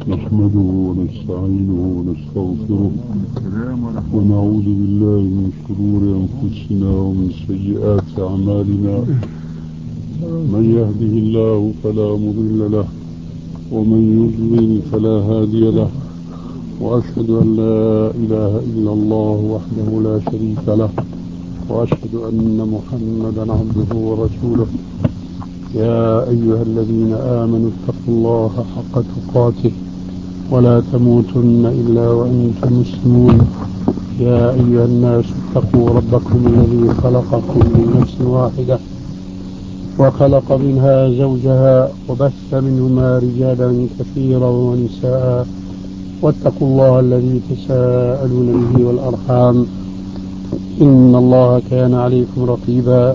نحمده ونستعينه ونستغفره ونعوذ بالله من شرور أنفسنا ومن سيئات أعمالنا. من يهده الله فلا مضل له ومن يضلل فلا هادي له، وأشهد أن لا إله إلا الله وحده لا شريك له، وأشهد أن محمدا عبده ورسوله. يا أيها الذين آمنوا اتقوا الله حق تقاته ولا تموتن إلا وأنتم مسلمون. يا أيها الناس اتقوا ربكم الذي خلقكم من نفس واحدة وخلق منها زوجها وبث منهما رجالا كثيرا ونساء، واتقوا الله الذي تساءلون به والأرحام إن الله كان عليكم رقيبا.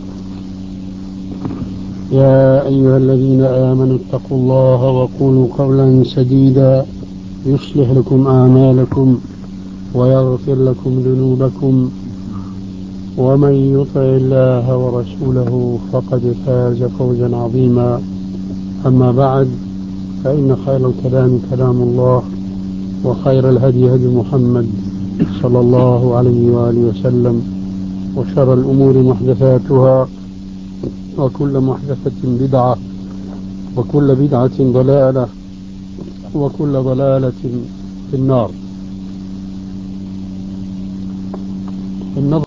يا أيها الذين آمنوا اتقوا الله وقولوا قولا سديدا يصلح لكم أعمالكم ويغفر لكم ذنوبكم، ومن يطع الله ورسوله فقد فاز فوزا عظيما. أما بعد، فإن خير الكلام كلام الله، وخير الهدي هدي محمد صلى الله عليه وآله وسلم، وشر الأمور محدثاتها، وكل محدثة بدعة، وكل بدعة ضلالة، وكل ضلالة في النار.